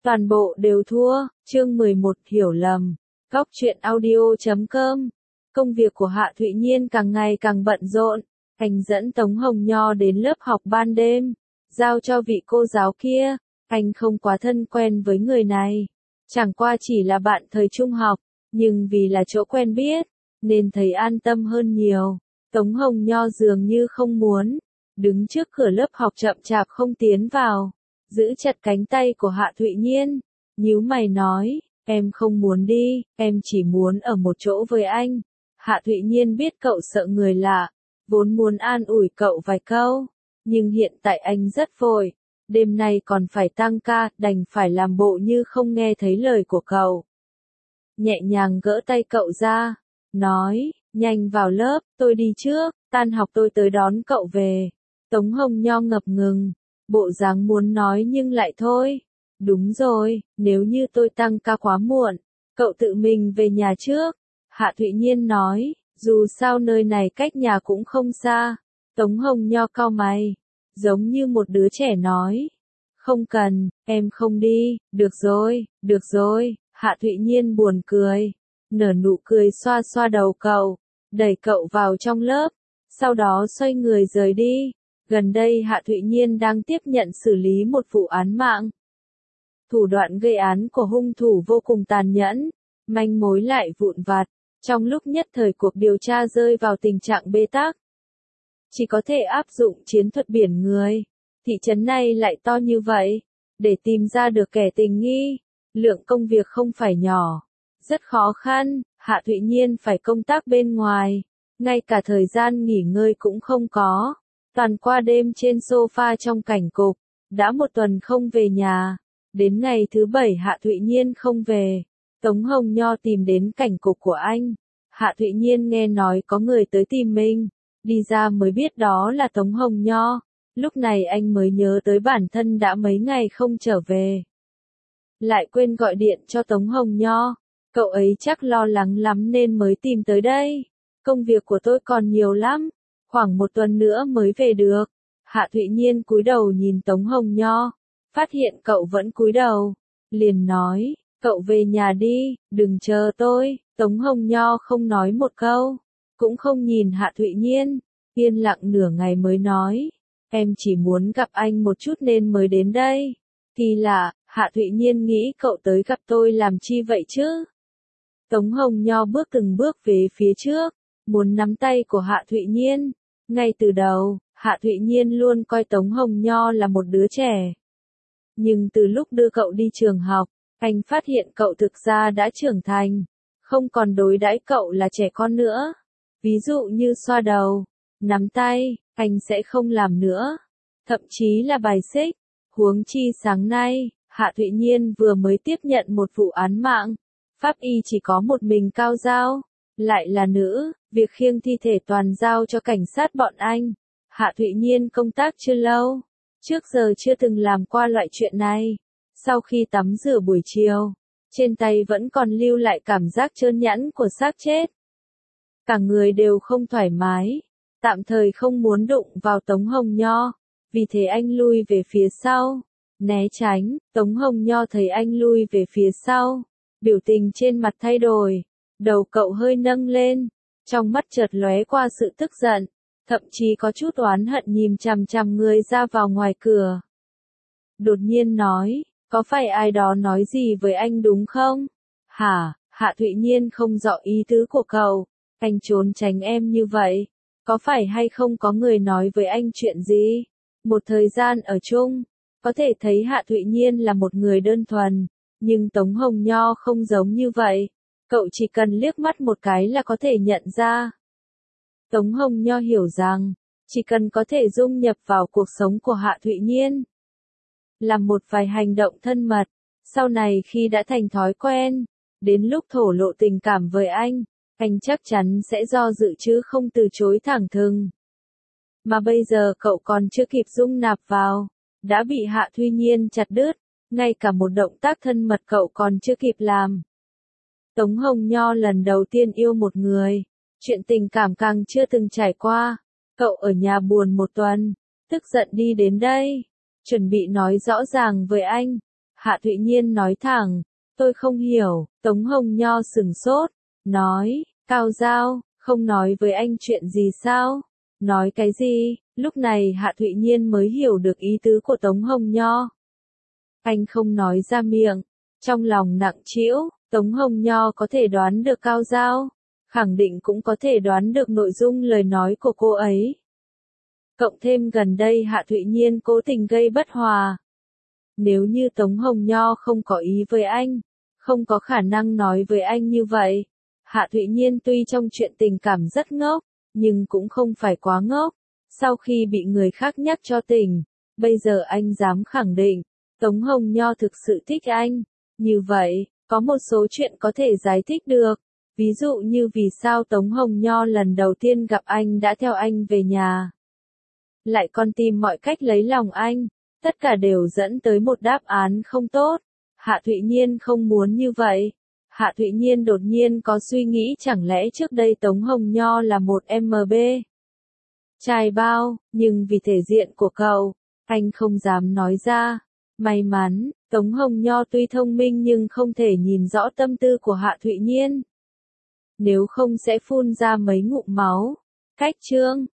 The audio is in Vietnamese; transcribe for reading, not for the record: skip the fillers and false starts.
Toàn bộ đều thua. Chương 11 hiểu lầm. Góc truyện audio.com. Công việc của Hạ Thụy Nhiên càng ngày càng bận rộn. Anh dẫn Tống Hồng Nho đến lớp học ban đêm, giao cho vị cô giáo kia. Anh không quá thân quen với người này, chẳng qua chỉ là bạn thời trung học, nhưng vì là chỗ quen biết, nên thấy an tâm hơn nhiều. Tống Hồng Nho dường như không muốn, đứng trước cửa lớp học chậm chạp không tiến vào, giữ chặt cánh tay của Hạ Thụy Nhiên, nhíu mày nói, em không muốn đi, em chỉ muốn ở một chỗ với anh. Hạ Thụy Nhiên biết cậu sợ người lạ, vốn muốn an ủi cậu vài câu, nhưng hiện tại anh rất vội, đêm nay còn phải tăng ca, đành phải làm bộ như không nghe thấy lời của cậu. Nhẹ nhàng gỡ tay cậu ra, nói, nhanh vào lớp, tôi đi trước, tan học tôi tới đón cậu về. Tống Hồng Nho ngập ngừng, bộ dáng muốn nói nhưng lại thôi. Đúng rồi, nếu như tôi tăng ca quá muộn, cậu tự mình về nhà trước. Hạ Thụy Nhiên nói, dù sao nơi này cách nhà cũng không xa. Tống Hồng Nho cau mày, giống như một đứa trẻ nói. Không cần, em không đi, được rồi. Hạ Thụy Nhiên buồn cười, nở nụ cười xoa xoa đầu cậu, đẩy cậu vào trong lớp, sau đó xoay người rời đi. Gần đây Hạ Thụy Nhiên đang tiếp nhận xử lý một vụ án mạng. Thủ đoạn gây án của hung thủ vô cùng tàn nhẫn, manh mối lại vụn vặt, trong lúc nhất thời cuộc điều tra rơi vào tình trạng bế tắc. Chỉ có thể áp dụng chiến thuật biển người. Thị trấn này lại to như vậy, để tìm ra được kẻ tình nghi, lượng công việc không phải nhỏ, rất khó khăn. Hạ Thụy Nhiên phải công tác bên ngoài, ngay cả thời gian nghỉ ngơi cũng không có, toàn qua đêm trên sofa trong cảnh cục, đã một tuần không về nhà. Đến ngày thứ 7 Hạ Thụy Nhiên không về, Tống Hồng Nho tìm đến cảnh cục của anh. Hạ Thụy Nhiên nghe nói có người tới tìm mình, đi ra mới biết đó là Tống Hồng Nho. Lúc này anh mới nhớ tới bản thân đã mấy ngày không trở về, lại quên gọi điện cho Tống Hồng Nho. Cậu ấy chắc lo lắng lắm nên mới tìm tới đây. Công việc của tôi còn nhiều lắm, khoảng một tuần nữa mới về được. Hạ Thụy Nhiên cúi đầu nhìn Tống Hồng Nho, phát hiện cậu vẫn cúi đầu, liền nói, cậu về nhà đi, đừng chờ tôi. Tống Hồng Nho không nói một câu, cũng không nhìn Hạ Thụy Nhiên, yên lặng nửa ngày mới nói, em chỉ muốn gặp anh một chút nên mới đến đây. Kỳ lạ, Hạ Thụy Nhiên nghĩ cậu tới gặp tôi làm chi vậy chứ? Tống Hồng Nho bước từng bước về phía trước, muốn nắm tay của Hạ Thụy Nhiên. Ngay từ đầu, Hạ Thụy Nhiên luôn coi Tống Hồng Nho là một đứa trẻ. Nhưng từ lúc đưa cậu đi trường học, anh phát hiện cậu thực ra đã trưởng thành, không còn đối đãi cậu là trẻ con nữa. Ví dụ như xoa đầu, nắm tay, anh sẽ không làm nữa. Thậm chí là bài xích. Huống chi sáng nay, Hạ Thụy Nhiên vừa mới tiếp nhận một vụ án mạng. Pháp y chỉ có một mình Cao Giao, lại là nữ, việc khiêng thi thể toàn giao cho cảnh sát bọn anh. Hạ Thụy Nhiên công tác chưa lâu, trước giờ chưa từng làm qua loại chuyện này. Sau khi tắm rửa buổi chiều, trên tay vẫn còn lưu lại cảm giác trơn nhẵn của xác chết. Cả người đều không thoải mái, tạm thời không muốn đụng vào Tống Hồng Nho, vì thế anh lui về phía sau, né tránh. Tống Hồng Nho thấy anh lui về phía sau, biểu tình trên mặt thay đổi, đầu cậu hơi nâng lên, trong mắt chợt lóe qua sự tức giận, thậm chí có chút oán hận nhìn chằm chằm người ra vào ngoài cửa. Đột nhiên nói, có phải ai đó nói gì với anh đúng không? Hả? Hạ Thụy Nhiên không rõ ý tứ của cậu, anh trốn tránh em như vậy, có phải hay không có người nói với anh chuyện gì? Một thời gian ở chung, có thể thấy Hạ Thụy Nhiên là một người đơn thuần, nhưng Tống Hồng Nho không giống như vậy, cậu chỉ cần liếc mắt một cái là có thể nhận ra. Tống Hồng Nho hiểu rằng, chỉ cần có thể dung nhập vào cuộc sống của Hạ Thụy Nhiên, làm một vài hành động thân mật, sau này khi đã thành thói quen, đến lúc thổ lộ tình cảm với anh chắc chắn sẽ do dự chứ không từ chối thẳng thừng. Mà bây giờ cậu còn chưa kịp dung nạp vào, đã bị Hạ Thụy Nhiên chặt đứt, ngay cả một động tác thân mật cậu còn chưa kịp làm. Tống Hồng Nho lần đầu tiên yêu một người, chuyện tình cảm càng chưa từng trải qua. Cậu ở nhà buồn một tuần, tức giận đi đến đây, chuẩn bị nói rõ ràng với anh. Hạ Thụy Nhiên nói thẳng, tôi không hiểu, Tống Hồng Nho sửng sốt, nói, Cao Giao, không nói với anh chuyện gì sao? Nói cái gì? Lúc này Hạ Thụy Nhiên mới hiểu được ý tứ của Tống Hồng Nho. Anh không nói ra miệng, trong lòng nặng trĩu, Tống Hồng Nho có thể đoán được Cao Giao, khẳng định cũng có thể đoán được nội dung lời nói của cô ấy. Cộng thêm gần đây Hạ Thụy Nhiên cố tình gây bất hòa. Nếu như Tống Hồng Nho không có ý với anh, không có khả năng nói với anh như vậy. Hạ Thụy Nhiên tuy trong chuyện tình cảm rất ngốc, nhưng cũng không phải quá ngốc. Sau khi bị người khác nhắc cho tỉnh, bây giờ anh dám khẳng định, Tống Hồng Nho thực sự thích anh. Như vậy, có một số chuyện có thể giải thích được. Ví dụ như vì sao Tống Hồng Nho lần đầu tiên gặp anh đã theo anh về nhà. Lại còn tìm mọi cách lấy lòng anh. Tất cả đều dẫn tới một đáp án không tốt. Hạ Thụy Nhiên không muốn như vậy. Hạ Thụy Nhiên đột nhiên có suy nghĩ chẳng lẽ trước đây Tống Hồng Nho là một MB trai bao, nhưng vì thể diện của cậu, anh không dám nói ra. May mắn, Tống Hồng Nho tuy thông minh nhưng không thể nhìn rõ tâm tư của Hạ Thụy Nhiên. Nếu không sẽ phun ra mấy ngụm máu. Cách chương